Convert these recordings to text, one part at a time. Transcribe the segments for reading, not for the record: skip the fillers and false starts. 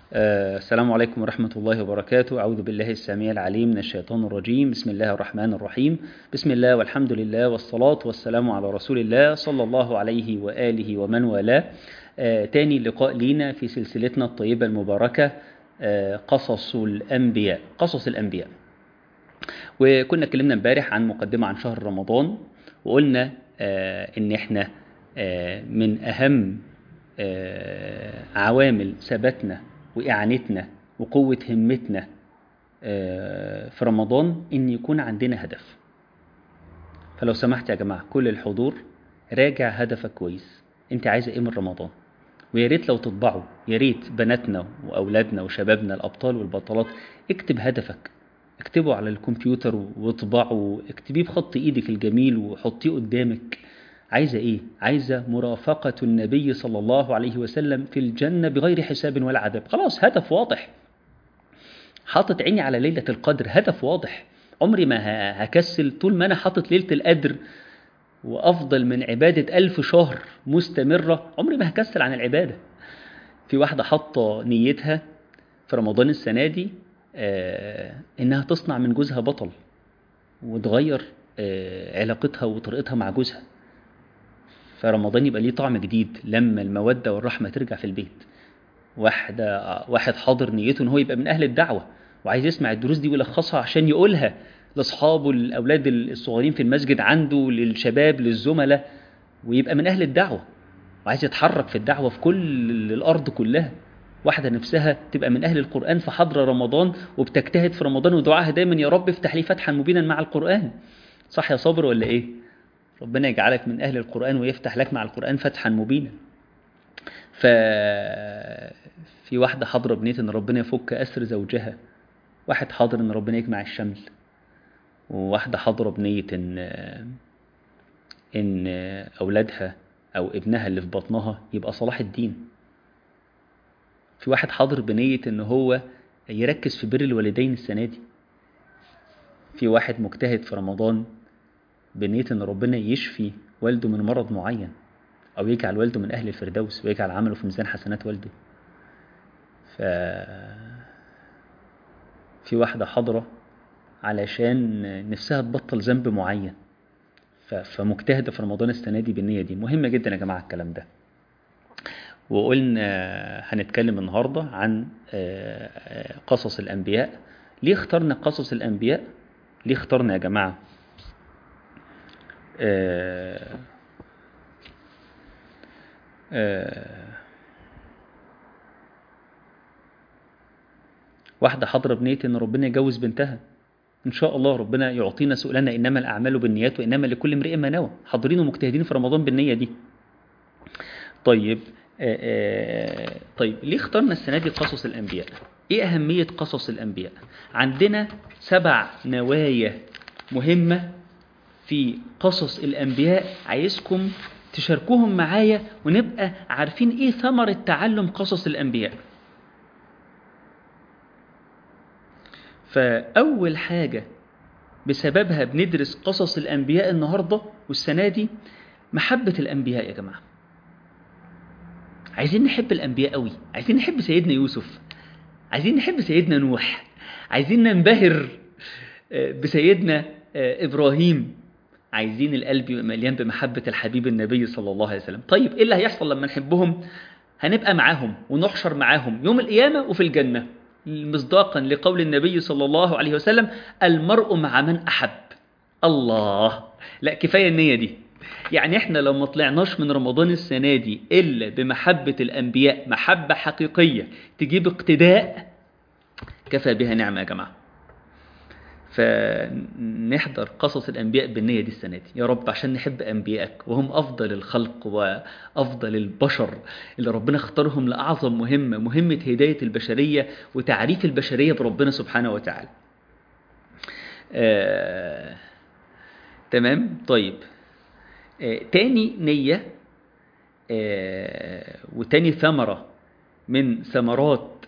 السلام عليكم ورحمة الله وبركاته. أعوذ بالله السميع العليم من الشيطان الرجيم. بسم الله الرحمن الرحيم. بسم الله والحمد لله والصلاة والسلام على رسول الله صلى الله عليه وآله ومن والاه. تاني لقاء لينا في سلسلتنا الطيبة المباركة، قصص الأنبياء. قصص الأنبياء. وكنا اتكلمنا امبارح عن مقدمة عن شهر رمضان، وقلنا إن إحنا من أهم عوامل ثباتنا وإعانتنا وقوة همتنا في رمضان إن يكون عندنا هدف. فلو سمحت يا جماعة كل الحضور راجع هدفك كويس، انت عايزة ايه من رمضان؟ ويا ريت لو تطبعوا، يا ريت بناتنا وأولادنا وشبابنا الأبطال والبطلات اكتب هدفك، اكتبه على الكمبيوتر واطبعه، اكتبيه بخط ايدك الجميل وحطيه قدامك. عايزة ايه؟ عايزة مرافقة النبي صلى الله عليه وسلم في الجنة بغير حساب ولا عذاب. خلاص، هدف واضح. حاطط عيني على ليلة القدر، هدف واضح. عمري ما هكسل طول ما انا حاطط ليلة القدر وافضل من عبادة 1000 شهر مستمرة، عمري ما هكسل عن العبادة. في واحدة حاطة نيتها في رمضان السنة دي انها تصنع من جوزها بطل وتغير علاقتها وطريقتها مع جوزها، فرمضان يبقى ليه طعم جديد لما المودة والرحمة ترجع في البيت. واحد حاضر نيته ان هو يبقى من اهل الدعوة وعايز يسمع الدروس دي ويلخصها عشان يقولها لاصحابه، الاولاد الصغيرين في المسجد عنده، للشباب، للزملاء، ويبقى من اهل الدعوة وعايز يتحرك في الدعوة في كل الارض كلها. واحدة نفسها تبقى من اهل القرآن في حضر رمضان وبتجتهد في رمضان ودعاها دايما يا رب افتح لي فتحا مبينا مع القرآن. صح يا صابر ولا ايه؟ ربنا يجعلك من أهل القرآن ويفتح لك مع القرآن فتحا مبينا. في واحدة حاضرة بنية إن ربنا يفك أسر زوجها، واحد حاضر إن ربنا يجمع الشمل، وواحدة حاضرة بنية إن أولادها أو ابنها اللي في بطنها يبقى صلاح الدين. في واحد حاضر بنية إن هو يركز في بر الوالدين السنة دي. في واحد مجتهد في رمضان بنية إن ربنا يشفي والده من مرض معين، أو يجعل والده من أهل الفردوس ويجعل عمله في ميزان حسنات والده. في واحدة حاضرة علشان نفسها تبطل ذنب معين، فمجتهدة في رمضان السنة دي بالنية دي. مهمة جدا يا جماعة الكلام ده. وقلنا هنتكلم النهاردة عن قصص الأنبياء. ليه اخترنا قصص الأنبياء؟ ليه اخترنا يا جماعة واحدة حاضرة بنية إن ربنا يجوز بنتها إن شاء الله، ربنا يعطينا سؤلنا إنما الأعمال بالنيات وإنما لكل امرئ ما نوى. حاضرين ومجتهدين في رمضان بالنية دي. طيب طيب ليه اخترنا السنة دي قصص الأنبياء؟ إيه أهمية قصص الأنبياء؟ عندنا 7 نوايا مهمة في قصص الأنبياء، عايزكم تشاركوهم معايا ونبقى عارفين إيه ثمرة تعلم قصص الأنبياء. فأول حاجة بسببها بندرس قصص الأنبياء النهاردة والسنة دي محبة الأنبياء. يا جماعة عايزين نحب الأنبياء قوي، عايزين نحب سيدنا يوسف، عايزين نحب سيدنا نوح، عايزين ننبهر بسيدنا إبراهيم، عايزين القلب مليان بمحبة الحبيب النبي صلى الله عليه وسلم. طيب إيه اللي هيحصل لما نحبهم؟ هنبقى معاهم ونحشر معاهم يوم القيامة وفي الجنة، مصداقا لقول النبي صلى الله عليه وسلم: المرء مع من أحب. الله، لا كفاية النية دي. يعني احنا لو ما طلعناش من رمضان السنة دي إلا بمحبة الأنبياء، محبة حقيقية تجيب اقتداء، كفى بها نعمة يا جماعة. فنحضر قصص الأنبياء بالنية دي السنة دي يا رب، عشان نحب أنبيائك وهم أفضل الخلق وأفضل البشر اللي ربنا اختارهم لأعظم مهمة، مهمة هداية البشرية وتعريف البشرية بربنا سبحانه وتعالى. تمام. طيب تاني نية وتاني ثمرة من ثمرات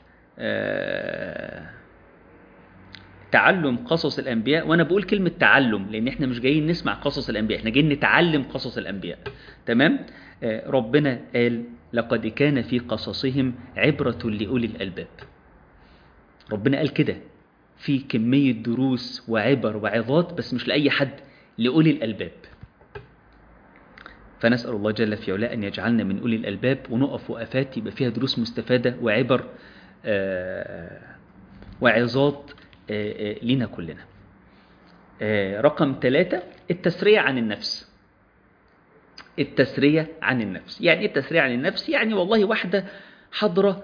تعلم قصص الأنبياء. وأنا بقول كلمة تعلم لأن إحنا مش جايين نسمع قصص الأنبياء، إحنا جايين نتعلم قصص الأنبياء. تمام. ربنا قال لقد كان في قصصهم عبرة لأولي الألباب. ربنا قال كده، في كمية دروس وعبر وعظات، بس مش لأي حد، لأولي الألباب. فنسأل الله جل في علاه أن يجعلنا من أولي الألباب، ونقف وقفات يبقى فيها دروس مستفادة وعبر وعظات لنا كلنا. رقم 3، التسرية عن النفس. التسرية عن النفس يعني إيه التسرية عن النفس؟ يعني والله واحدة حضرة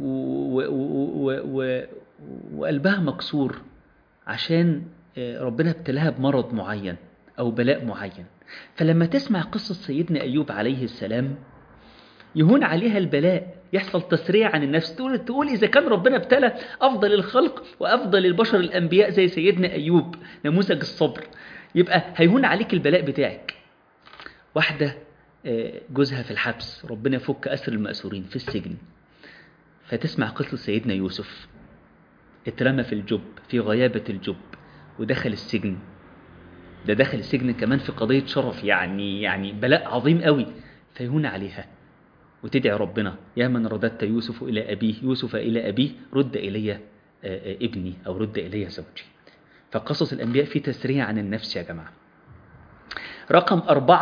وقلبها مكسور عشان ربنا ابتلاها بمرض معين أو بلاء معين، فلما تسمع قصة سيدنا أيوب عليه السلام يهون عليها البلاء، يحصل تسريع عن النفس، تقول إذا كان ربنا ابتلى أفضل الخلق وأفضل البشر الأنبياء زي سيدنا أيوب نموذج الصبر، يبقى هيهون عليك البلاء بتاعك. واحدة جوزها في الحبس، ربنا يفك أسر المأسورين في السجن، فتسمع قصة سيدنا يوسف اترمى في الجب، في غيابة الجب، ودخل السجن. ده دخل السجن كمان في قضية شرف، يعني بلاء عظيم قوي، فيهون عليها وتدعي ربنا: يا من رددت يوسف إلى أبيه رد إلي ابني، أو رد إلي زوجي. فقصص الأنبياء في تسريع عن النفس يا جماعة. رقم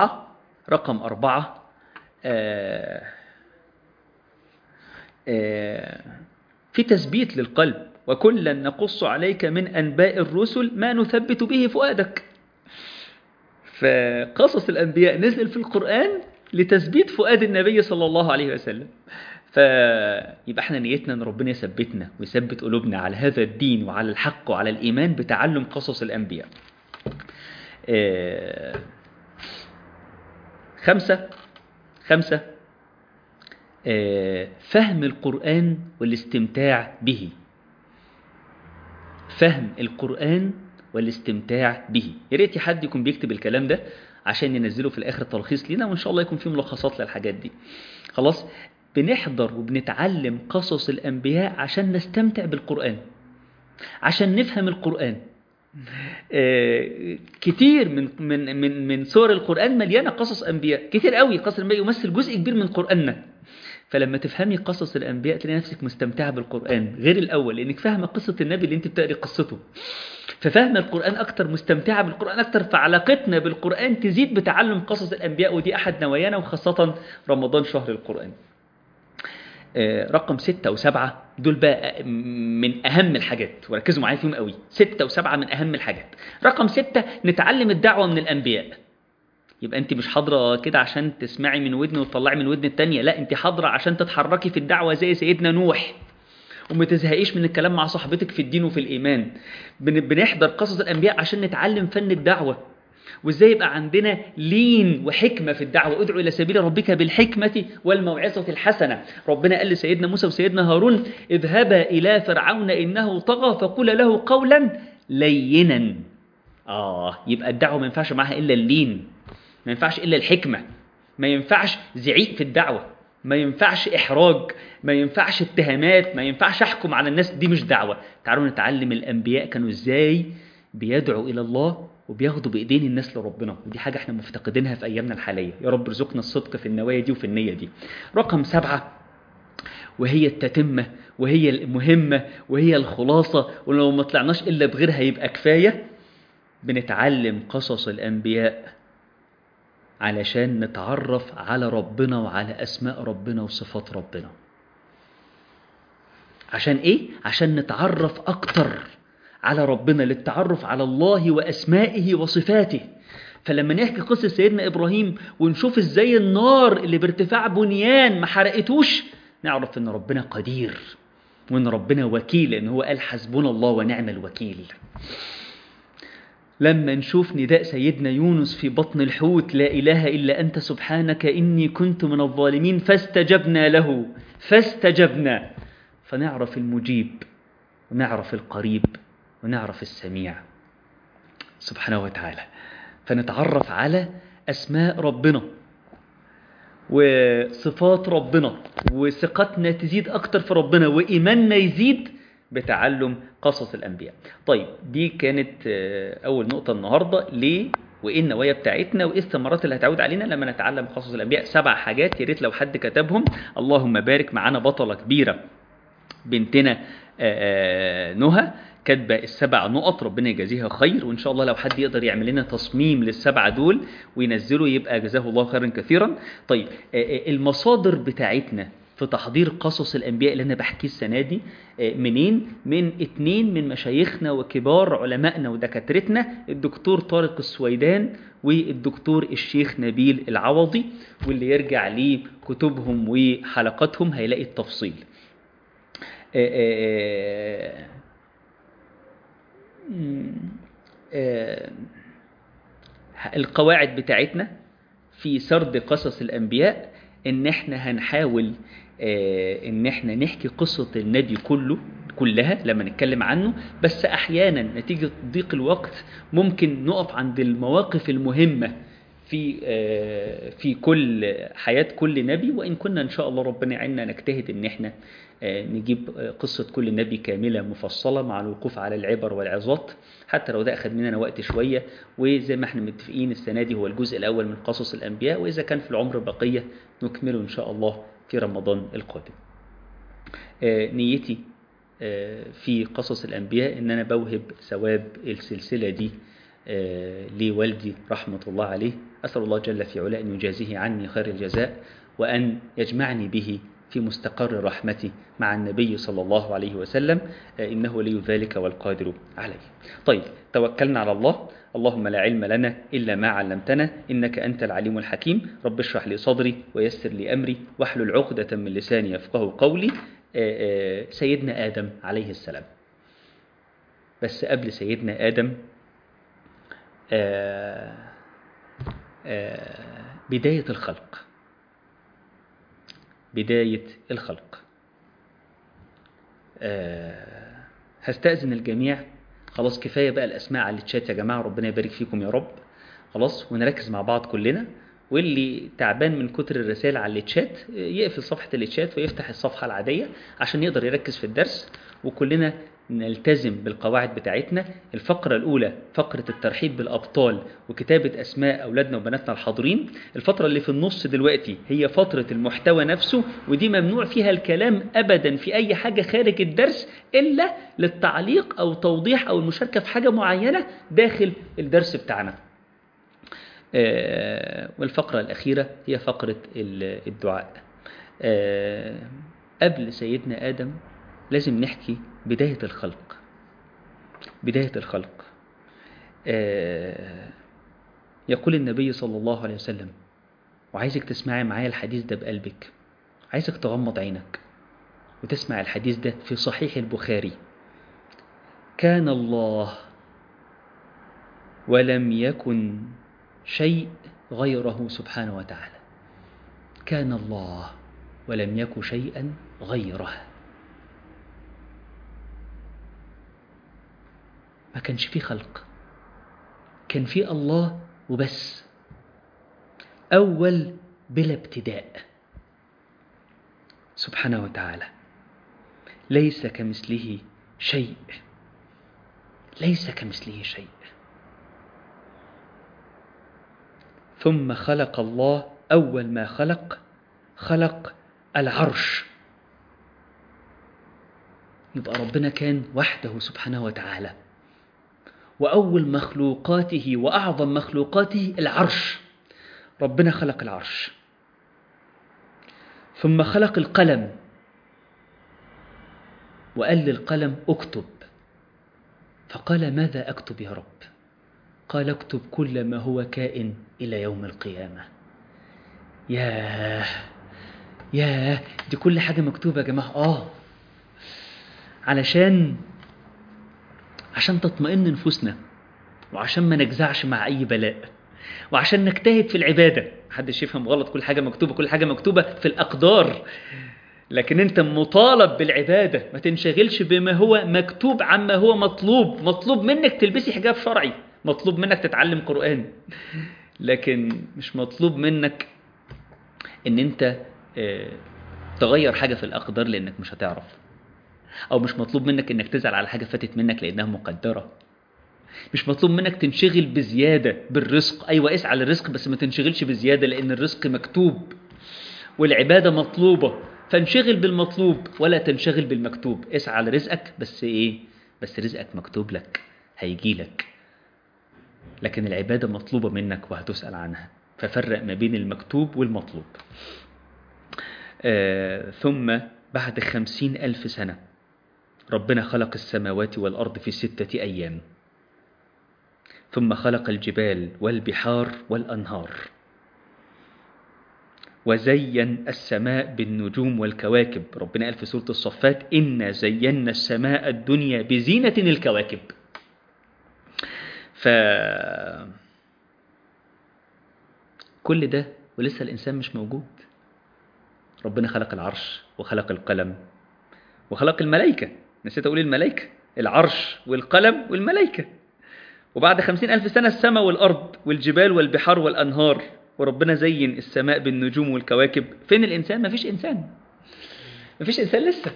4 في تثبيت للقلب: وكلا نقص عليك من أنباء الرسل ما نثبت به فؤادك. فقصص الأنبياء نزل في القرآن لتثبيت فؤاد النبي صلى الله عليه وسلم. فيبقى احنا نيتنا ان ربنا يثبتنا ويثبت قلوبنا على هذا الدين وعلى الحق وعلى الإيمان بتعلم قصص الأنبياء. 5 فهم القرآن والاستمتاع به. فهم القرآن والاستمتاع به. يا ريت حد يكون بيكتب الكلام ده عشان ينزله في الآخر تلخيص لنا، وإن شاء الله يكون فيه ملخصات للحاجات دي. خلاص، بنحضر وبنتعلم قصص الأنبياء عشان نستمتع بالقرآن، عشان نفهم القرآن. كتير من سور القرآن مليانة قصص أنبياء كتير قوي. قصص الأنبياء يمثل جزء كبير من قرآننا. فلما تفهمي قصص الأنبياء تلاقي نفسك مستمتعة بالقرآن غير الأول، لأنك فاهمة قصة النبي اللي انت بتقري قصته، ففهم القرآن أكتر، مستمتعة بالقرآن أكتر، فعلاقتنا بالقرآن تزيد بتعلم قصص الأنبياء، ودي أحد نوايانا، وخاصة رمضان شهر القرآن. رقم 6 و7 دول بقى من أهم الحاجات، وركزوا معايا فيهم قوي. 6 و7 من أهم الحاجات. رقم 6 نتعلم الدعوة من الأنبياء. يبقى أنت مش حاضرة كده عشان تسمعي من ودن وتطلعي من ودن التانية، لا، أنت حاضرة عشان تتحركي في الدعوة زي سيدنا نوح، وما تزهقيش من الكلام مع صاحبتك في الدين وفي الإيمان. بنحضر قصص الأنبياء عشان نتعلم فن الدعوة، وإزاي يبقى عندنا لين وحكمة في الدعوة. ادعو إلى سبيل ربك بالحكمة والموعظة الحسنة. ربنا قال لسيدنا موسى وسيدنا هارون: اذهبا إلى فرعون إنه طغى فقل له قولا لينا. يبقى الدعوة ما ينفعش معها إلا اللين، ما ينفعش إلا الحكمة، ما ينفعش زعيق في الدعوة، ما ينفعش إحراج، ما ينفعش اتهامات، ما ينفعش أحكم على الناس. دي مش دعوة. تعالوا نتعلم الأنبياء كانوا إزاي بيدعوا إلى الله وبياخدوا بإيدين الناس لربنا، ودي حاجة احنا مفتقدينها في أيامنا الحالية. يا رب رزقنا الصدق في النوايا دي وفي النية دي. رقم 7 وهي التتمة، وهي المهمة، وهي الخلاصة، ولو ما طلعناش إلا بغيرها يبقى كفاية. بنتعلم قصص الأنبياء علشان نتعرف على ربنا وعلى أسماء ربنا وصفات ربنا. عشان إيه؟ عشان نتعرف أكتر على ربنا، للتعرف على الله وأسمائه وصفاته. فلما نحكي قصة سيدنا إبراهيم ونشوف إزاي النار اللي بارتفاع بنيان ما حرقتوش، نعرف إن ربنا قدير وإن ربنا وكيل، لأن هو قال حسبنا الله ونعم الوكيل. لما نشوف نداء سيدنا يونس في بطن الحوت: لا إله إلا أنت سبحانك إني كنت من الظالمين، فاستجبنا له، فاستجبنا. فنعرف المجيب ونعرف القريب ونعرف السميع سبحانه وتعالى. فنتعرف على أسماء ربنا وصفات ربنا، وثقتنا تزيد أكتر في ربنا، وإيماننا يزيد بتعلم قصص الأنبياء. طيب، دي كانت أول نقطة النهاردة. ليه وايه النوايا بتاعتنا وايه الثمرات اللي هتعود علينا لما نتعلم قصص الانبياء. 7 حاجات يا ريت لو حد كتبهم. اللهم بارك. معانا بطله كبيره بنتنا نهى كاتبه ال7 نقط، ربنا يجازيها خير. وان شاء الله لو حد يقدر يعمل لنا تصميم لل7 دول وينزله يبقى جزاه الله خيرا كثيرا. طيب المصادر بتاعتنا في تحضير قصص الانبياء اللي انا بحكيه السنه دي منين؟ من 2 من مشايخنا وكبار علمائنا ودكاترتنا، الدكتور طارق السويدان والدكتور الشيخ نبيل العوضي، واللي يرجع لكتبهم وحلقاتهم هيلاقي التفصيل. القواعد بتاعتنا في سرد قصص الأنبياء إن إحنا هنحاول إن إحنا نحكي قصة النبي كلها لما نتكلم عنه، بس أحيانا نتيجة ضيق الوقت ممكن نقف عند المواقف المهمة في كل حياة كل نبي. وإن كنا إن شاء الله ربنا يعيننا نجتهد إن إحنا نجيب قصة كل نبي كاملة مفصلة مع الوقوف على العبر والعظات، حتى لو ده أخذ مننا وقت شوية. وزي ما احنا متفقين السنة دي هو الجزء الأول من قصص الأنبياء، وإذا كان في العمر بقية نكمله إن شاء الله في رمضان القادم. نيتي في قصص الأنبياء إن أنا بوهب ثواب السلسلة دي لوالدي رحمة الله عليه. أسأل الله جل في علا أن يجازيه عني خير الجزاء، وأن يجمعني به في مستقر رحمتي مع النبي صلى الله عليه وسلم، إنه ولي ذلك والقادر عليه. طيب توكلنا على الله. اللهم لا علم لنا إلا ما علمتنا إنك أنت العليم الحكيم. رب اشرح لي صدري ويسر لي أمري واحلل عقدة من لساني يفقه قولي. سيدنا آدم عليه السلام. بس قبل سيدنا آدم بداية الخلق. بداية الخلق. هستأذن الجميع، خلاص كفاية بقى الأسماء على الشات يا جماعة، ربنا يبارك فيكم يا رب. خلاص ونركز مع بعض كلنا، واللي تعبان من كتر الرسائل على الشات يقفل صفحة الشات ويفتح الصفحة العادية عشان يقدر يركز في الدرس، وكلنا نلتزم بالقواعد بتاعتنا. الفقرة الأولى فقرة الترحيب بالأبطال وكتابة أسماء أولادنا وبناتنا الحاضرين. الفترة اللي في النص دلوقتي هي فترة المحتوى نفسه، ودي ممنوع فيها الكلام أبدا في أي حاجة خارج الدرس إلا للتعليق أو توضيح أو المشاركة في حاجة معينة داخل الدرس بتاعنا. والفقرة الأخيرة هي فقرة الدعاء. قبل سيدنا آدم لازم نحكي بداية الخلق. بداية الخلق. يقول النبي صلى الله عليه وسلم، وعايزك تسمعي معايا الحديث ده بقلبك، عايزك تغمض عينك وتسمع الحديث ده في صحيح البخاري. كان الله ولم يكن شيء غيره سبحانه وتعالى. كان الله ولم يكن شيئا غيره. ما كانش فيه خلق، كان فيه الله وبس. أول بلا ابتداء سبحانه وتعالى. ليس كمثله شيء، ليس كمثله شيء. ثم خلق الله، أول ما خلق العرش. يبقى ربنا كان وحده سبحانه وتعالى، وأول مخلوقاته وأعظم مخلوقاته العرش. ربنا خلق العرش. ثم خلق القلم وقال للقلم اكتب، فقال ماذا أكتب يا رب؟ قال اكتب كل ما هو كائن إلى يوم القيامة. ياه دي كل حاجة مكتوبة يا جماعة. عشان تطمئن نفوسنا، وعشان ما نجزعش مع أي بلاء، وعشان نجتهد في العبادة. محدش يفهم غلط، كل حاجة مكتوبة، كل حاجة مكتوبة في الأقدار، لكن أنت مطالب بالعبادة. ما تنشغلش بما هو مكتوب عما هو مطلوب. مطلوب منك تلبسي حجاب شرعي، مطلوب منك تتعلم قرآن، لكن مش مطلوب منك ان انت تغير حاجة في الأقدار لأنك مش هتعرف، أو مش مطلوب منك انك تزعل على حاجة فاتت منك لأنها مقدرة. مش مطلوب منك تنشغل بزيادة بالرزق. أيوة اسعى للرزق بس ما تنشغلش بزيادة، لأن الرزق مكتوب والعبادة مطلوبة، فانشغل بالمطلوب ولا تنشغل بالمكتوب. اسعى لرزقك بس إيه؟ بس رزقك مكتوب لك هيجي لك، لكن العبادة مطلوبة منك وهتسأل عنها، ففرق ما بين المكتوب والمطلوب. ثم بعد 50,000 سنة ربنا خلق السماوات والأرض في 6 أيام، ثم خلق الجبال والبحار والأنهار، وزين السماء بالنجوم والكواكب. ربنا قال في سورة الصفات: إنا زينا السماء الدنيا بزينة الكواكب. كل ده ولسه الإنسان مش موجود. ربنا خلق العرش وخلق القلم وخلق الملائكة، نسيت أقول الملائكة، العرش والقلم والملائكة. وبعد 50,000 سنة السماء والأرض والجبال والبحار والأنهار، وربنا زين السماء بالنجوم والكواكب. فين الإنسان؟ مفيش إنسان، مفيش إنسان لسه.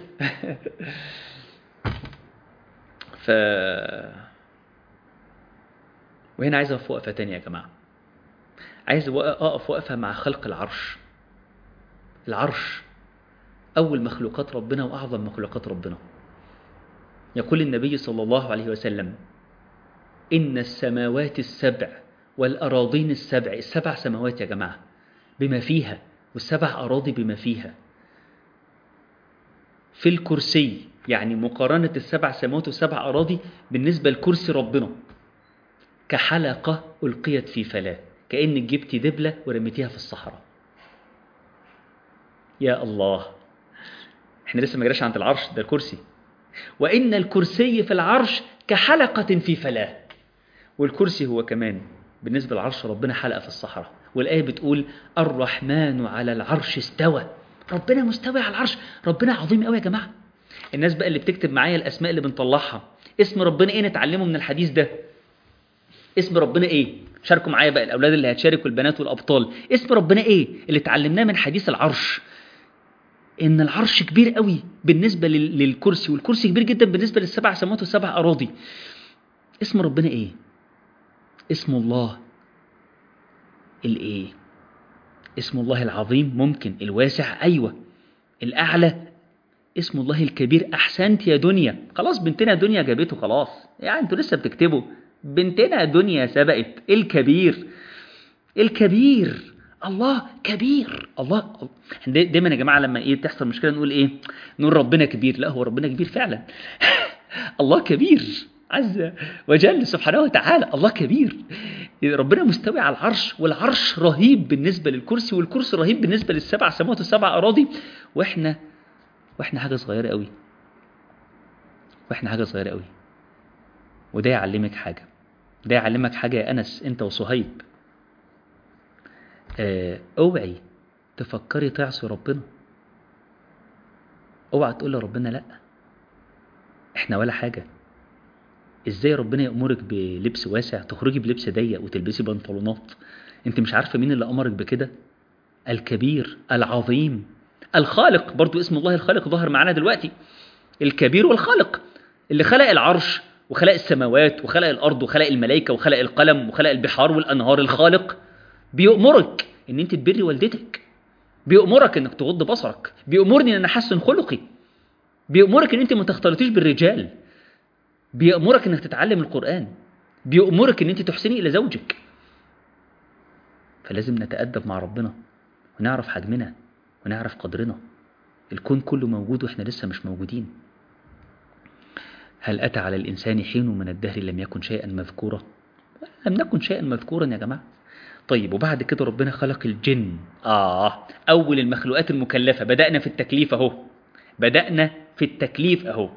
وهنا عايز أقف وقفة تانية يا جماعة، عايز أقف وقفة مع خلق العرش. العرش أول مخلوقات ربنا وأعظم مخلوقات ربنا. يقول النبي صلى الله عليه وسلم: إن السماوات السبع والأراضين السبع، السبع سماوات يا جماعة بما فيها، والسبع أراضي بما فيها، في الكرسي. يعني مقارنة السبع سماوات والسبع أراضي بالنسبة لكرسي ربنا كحلقة ألقيت في فلاة، كأنك جبت دبلة ورميتيها في الصحراء. يا الله، احنا لسه ما جراش عند العرش، ده الكرسي. وإن الكرسي في العرش كحلقة في فلاة، والكرسي هو كمان بالنسبة للعرش ربنا حلقة في الصحراء. والآية بتقول: الرحمن على العرش استوى. ربنا مستوي على العرش، ربنا عظيم قوي يا جماعة. الناس بقى اللي بتكتب معايا الأسماء اللي بنطلعها، اسم ربنا ايه نتعلمه من الحديث ده؟ اسم ربنا ايه؟ شاركوا معايا بقى الأولاد اللي هتشاركوا، البنات والأبطال. اسم ربنا ايه اللي اتعلمناه من حديث العرش؟ إن العرش كبير قوي بالنسبة للكرسي، والكرسي كبير جدا بالنسبة للسبع سماوات والسبع أراضي. اسم ربنا ايه؟ اسم الله الايه؟ اسم الله العظيم، ممكن الواسع، أيوة. الأعلى اسم الله الكبير. أحسنت يا دنيا، خلاص بنتنا دنيا جابته خلاص، يعني انتوا لسه بتكتبوا، بنتنا دنيا سبقت. الكبير، الكبير، الله كبير. الله دايما يا جماعة لما ايه تحصل مشكلة نقول ايه؟ نقول ربنا كبير. لا، هو ربنا كبير فعلا. الله كبير عز وجل سبحانه وتعالى، الله كبير. ربنا مستوي على العرش، والعرش رهيب بالنسبة للكرسي، والكرسي رهيب بالنسبة للسبع سماوات والسبع أراضي. واحنا حاجة صغيرة قوي، واحنا حاجة صغيرة قوي. وده يعلمك حاجة، ده يعلمك حاجة يا أنس أنت وصهيب. اوعي تفكري تعصي ربنا، اوعى تقول لربنا لا، احنا ولا حاجة. ازاي ربنا يأمرك بلبس واسع تخرجي بلبس ضيق وتلبسي بنطلونات؟ انت مش عارفة مين اللي أمرك بكده؟ الكبير العظيم الخالق. برضو اسم الله الخالق ظهر معنا دلوقتي، الكبير والخالق، اللي خلق العرش وخلق السماوات وخلق الأرض وخلق الملائكة وخلق القلم وخلق البحار والأنهار. الخالق بيأمرك ان انت تبري والدتك، بيأمرك انك تغض بصرك، بيأمرني ان احسن خلقي، بيأمرك ان انت ما تختلطيش بالرجال، بيأمرك انك تتعلم القرآن، بيأمرك ان انت تحسني الى زوجك. فلازم نتأدب مع ربنا ونعرف حجمنا ونعرف قدرنا. الكون كله موجود واحنا لسه مش موجودين. هل أتى على الإنسان حين من الدهر لم يكن شيئا مذكورا؟ لم نكن شيئا مذكورا يا جماعة. طيب وبعد كده ربنا خلق الجن. أول المخلوقات المكلفة. بدأنا في التكليف أهو، بدأنا في التكليف أهو.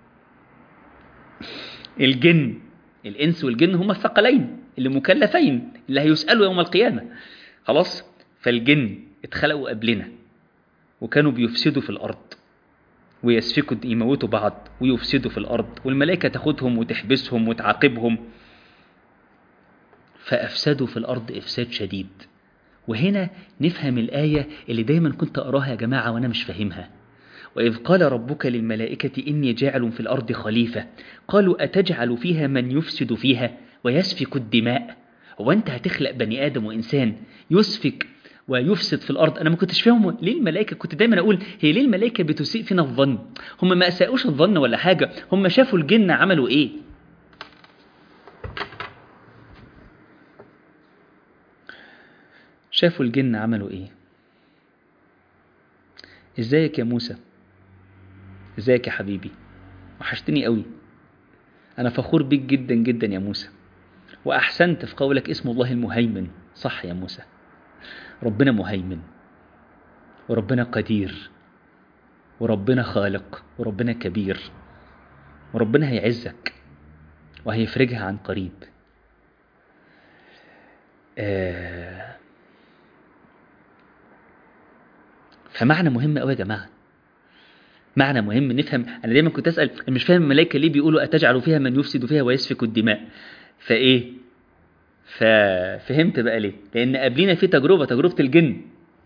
الجن، الإنس والجن هما الثقلين اللي مكلفين اللي هيسألوا يوم القيامة. خلاص، فالجن اتخلقوا قبلنا وكانوا بيفسدوا في الأرض ويسفكوا، يموتوا بعض ويفسدوا في الأرض، والملائكة تاخدهم وتحبسهم وتعاقبهم، فأفسدوا في الأرض إفساد شديد. وهنا نفهم الآية اللي دايما كنت أراها يا جماعة وأنا مش فاهمها. وإذ قال ربك للملائكة إني جاعل في الأرض خليفة قالوا أتجعل فيها من يفسد فيها ويسفك الدماء. هو أنت هتخلق بني آدم وإنسان يسفك ويفسد في الأرض؟ أنا ما كنتش فاهم ليه الملائكة، كنت دايما أقول هي ليه الملائكة بتسيء فينا الظن؟ هم ما أساءوش الظن ولا حاجة، هم شافوا الجن عملوا إيه. شافوا الجن عملوا إيه. إزيك يا موسى؟ إزيك يا حبيبي؟ وحشتني قوي. أنا فخور بيك جدا جدا يا موسى، وأحسنت في قولك اسم الله المهيمن. صح يا موسى، ربنا مهيمن، وربنا قدير، وربنا خالق، وربنا كبير، وربنا هيعزك وهيفرجها عن قريب. فمعنى مهم قوي يا جماعة، معنى مهم نفهم. أنا دايما كنت أسأل، أنا مش فاهم الملائكة ليه بيقولوا أتجعل فيها من يفسد فيها ويسفك الدماء. فإيه؟ ففهمت بقى ليه. لأن قبلنا في تجربة الجن.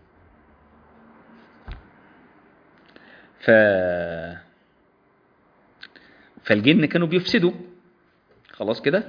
فالجن كانوا بيفسدوا خلاص كده،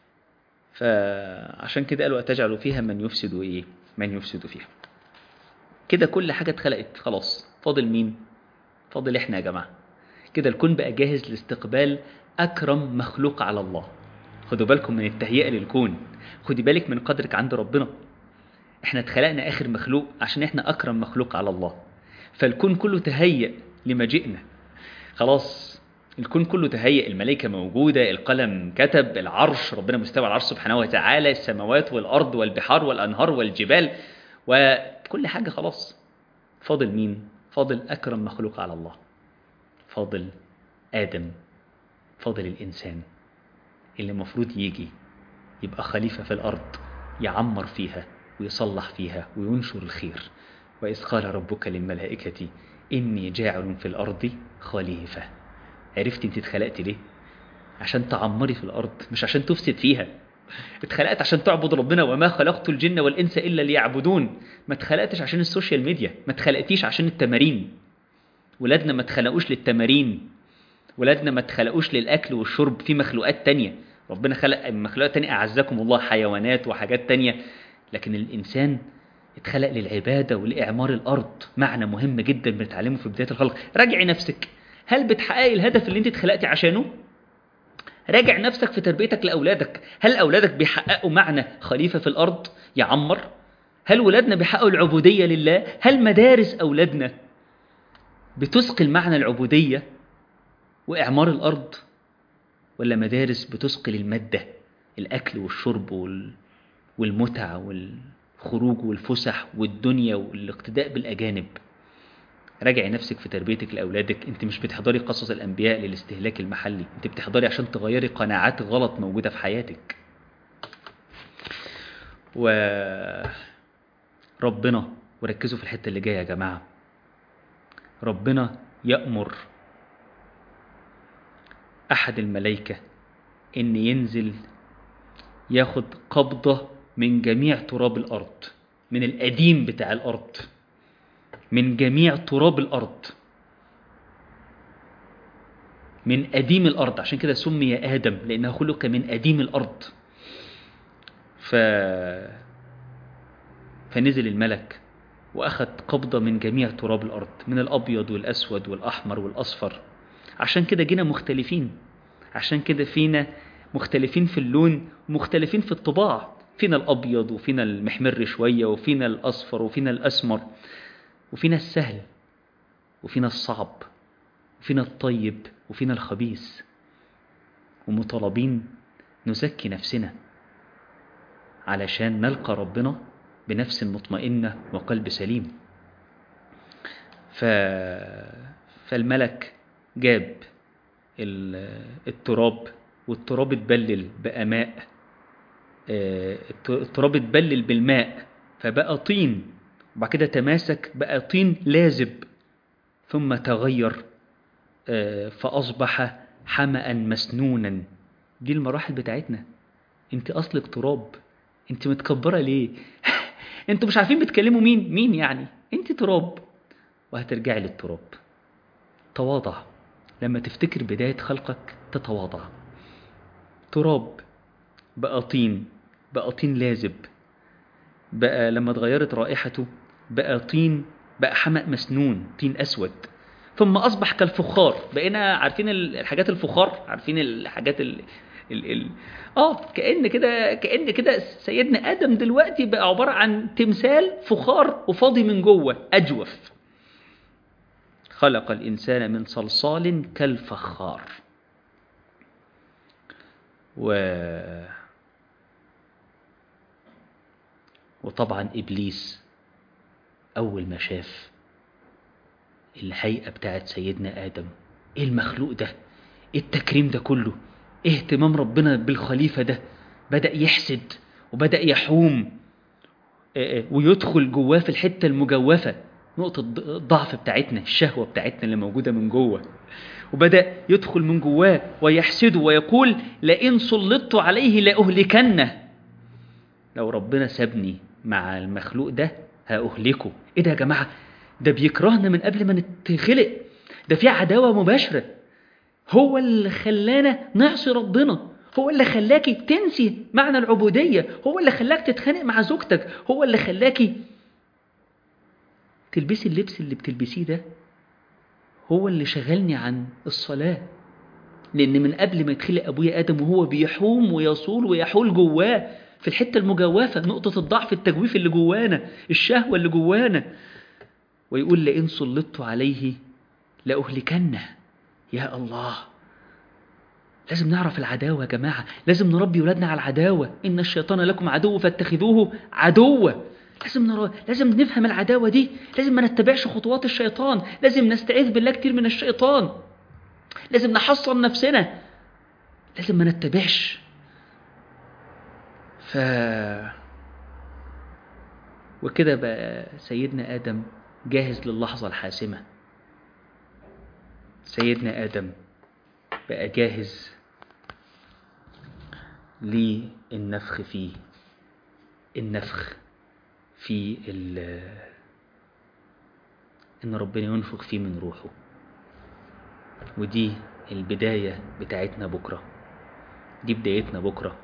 فعشان كده قالوا أتجعل فيها من يفسد إيه؟ من يفسد فيها. كده كل حاجة اتخلقت خلاص، فاضل مين؟ فاضل إحنا يا جماعة. كده الكون بقى جاهز لاستقبال أكرم مخلوق على الله. خدوا بالكم من التهيئة للكون، خدي بالك من قدرك عند ربنا. إحنا اتخلقنا آخر مخلوق عشان إحنا أكرم مخلوق على الله، فالكون كله تهيئ لمجيئنا خلاص. الكون كله تهيئ، الملائكة موجودة، القلم كتب، العرش، ربنا مستوى على العرش سبحانه وتعالى، السماوات والأرض والبحار والأنهار والجبال وكل حاجة خلاص. فاضل مين؟ فاضل أكرم مخلوق على الله، فاضل آدم، فاضل الإنسان اللي مفروض يجي يبقى خليفة في الأرض، يعمر فيها ويصلح فيها وينشر الخير. وإذ قال ربك للملائكة إني جاعل في الأرض خليفة. عرفتي انت اتخلقت ليه؟ عشان تعمري في الأرض، مش عشان تفسد فيها. اتخلقت عشان تعبد ربنا، وما خلقت الجن والإنس إلا ليعبدون. ما اتخلقتش عشان السوشيال ميديا، ما اتخلقتيش عشان التمارين. ولادنا ما اتخلقوش للتمارين، ولادنا ما اتخلقوش للأكل والشرب. في مخلوقات تانية، ربنا خلق مخلوقات تانية أعزكم الله، حيوانات وحاجات تانية، لكن الإنسان اتخلق للعبادة ولإعمار الأرض. معنى مهم جدا بنتعلمه في بداية الخلق. راجعي نفسك، هل بتحققي الهدف اللي انت اتخلقتي عشانه؟ راجع نفسك في تربيتك لأولادك، هل أولادك بيحققوا معنى خليفة في الأرض يعمر؟ هل ولادنا بيحققوا العبودية لله؟ هل مدارس أولادنا بتسقي المعنى العبودية وإعمار الأرض؟ ولا مدارس بتسقي المادة، الأكل والشرب والمتع والخروج والفسح والدنيا والاقتداء بالأجانب؟ راجعي نفسك في تربيتك لأولادك. انت مش بتحضري قصص الأنبياء للاستهلاك المحلي، انت بتحضري عشان تغيري قناعات غلط موجودة في حياتك. وربنا، وركزوا في الحتة اللي جاية يا جماعة، ربنا يأمر أحد الملائكة إن ينزل ياخد قبضة من جميع تراب الأرض، من القديم بتاع الأرض، من جميع تراب الأرض، من قديم الأرض. عشان كده سمي آدم، لأنه خلق من قديم الأرض. فنزل الملك وأخذ قبضة من جميع تراب الأرض، من الأبيض والأسود والأحمر والأصفر. عشان كده جينا مختلفين، عشان كده فينا مختلفين في اللون ومختلفين في الطباع. فينا الأبيض وفينا المحمر شوية وفينا الأصفر وفينا الأسمر وفينا السهل وفينا الصعب وفينا الطيب وفينا الخبيث، ومطالبين نزكي نفسنا علشان نلقى ربنا بنفس مطمئنة وقلب سليم. فالملك جاب التراب، والتراب اتبلل بماء، التراب اتبلل بالماء فبقى طين، وبعد كده تماسك بقى طين لازب، ثم تغير فأصبح حمأ مسنونا. دي المراحل بتاعتنا. انت أصلك تراب، انت متكبرة ليه؟ انتوا مش عارفين بتكلموا مين يعني؟ انت تراب وهترجعي للتراب. تواضع. لما تفتكر بداية خلقك تتواضع. تراب بقى طين، بقى طين لازب، بقى لما اتغيرت رائحته بقى طين، بقى حمأ مسنون، طين أسود، ثم أصبح كالفخار. بقينا عارفين الحاجات الفخار، عارفين الحاجات ال كأن كده سيدنا آدم دلوقتي بقى عبارة عن تمثال فخار وفاضي من جوه، أجوف. خلق الإنسان من صلصال كالفخار. وطبعا إبليس أول ما شاف الهيئة بتاعت سيدنا آدم، إيه المخلوق ده، إيه التكريم ده كله، إيه اهتمام ربنا بالخليفة ده، بدأ يحسد وبدأ يحوم ويدخل جواه في الحتة المجوفة، نقطة الضعف بتاعتنا، الشهوة بتاعتنا اللي موجودة من جوه، وبدأ يدخل من جواه ويحسده ويقول لئن سلطت عليه لأهلكنه. لو ربنا سابني مع المخلوق ده هأهلكه. ايه ده يا جماعة؟ ده بيكرهنا من قبل ما نتخلق، ده في عداوة مباشرة. هو اللي خلانا نعصي ربنا، هو اللي خلاكي تنسي معنى العبودية، هو اللي خلاك تتخانق مع زوجتك، هو اللي خلاكي تلبسي اللبس اللي بتلبسيه ده، هو اللي شغلني عن الصلاة. لأن من قبل ما يتخلق أبويا آدم وهو بيحوم ويصول ويحول جواه في الحتة المجوفة، نقطة الضعف، التجويف اللي جوانا، الشهوة اللي جوانا، ويقول لئن سلطت عليه لأهلكنه. يا الله، لازم نعرف العداوة يا جماعة، لازم نربي ولادنا على العداوة. إن الشيطان لكم عدو فاتخذوه عدوة. لازم نفهم العداوة دي، لازم ما نتبعش خطوات الشيطان، لازم نستعيذ بالله كتير من الشيطان، لازم نحصن نفسنا، لازم ما نتبعش. وكده بقى سيدنا آدم جاهز للحظة الحاسمة. سيدنا آدم بقى جاهز للنفخ فيه، النفخ في إن ربنا ينفخ فيه من روحه. ودي البداية بتاعتنا بكرة، دي بدايتنا بكرة.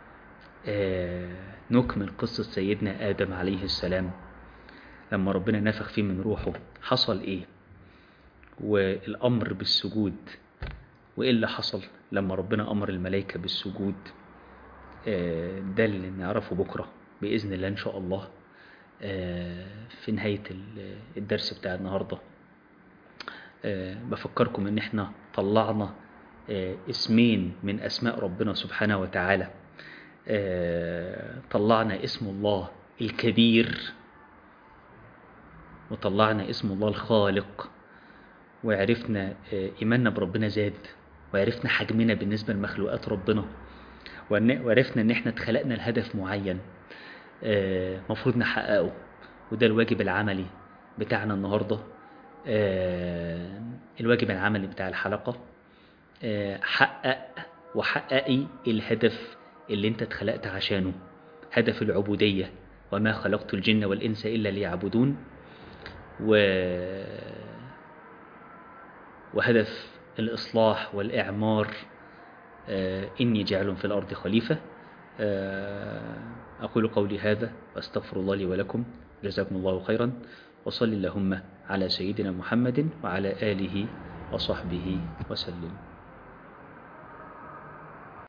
نكمل قصة سيدنا آدم عليه السلام لما ربنا نفخ فيه من روحه حصل إيه، والأمر بالسجود، وإيه اللي حصل لما ربنا أمر الملائكة بالسجود. ده اللي نعرفه بكرة بإذن الله إن شاء الله. في نهاية الدرس بتاع النهاردة بفكركم إن إحنا طلعنا اسمين من أسماء ربنا سبحانه وتعالى. طلعنا اسم الله الكبير، وطلعنا اسم الله الخالق، وعرفنا إيماننا بربنا زاد، وعرفنا حجمنا بالنسبة لمخلوقات ربنا، وعرفنا إن إحنا اتخلقنا لهدف معين مفروض نحققه. وده الواجب العملي بتاعنا النهاردة، الواجب العملي بتاع الحلقة. حقق وحققي الهدف اللي انت اتخلقت عشانه، هدف العبودية. وما خلقت الجن والإنس إلا ليعبدون. وهدف الإصلاح والإعمار، إني جعل في الأرض خليفة. أقول قولي هذا وأستغفر الله لي ولكم، جزاكم الله خيرا، وصل اللهم على سيدنا محمد وعلى آله وصحبه وسلم.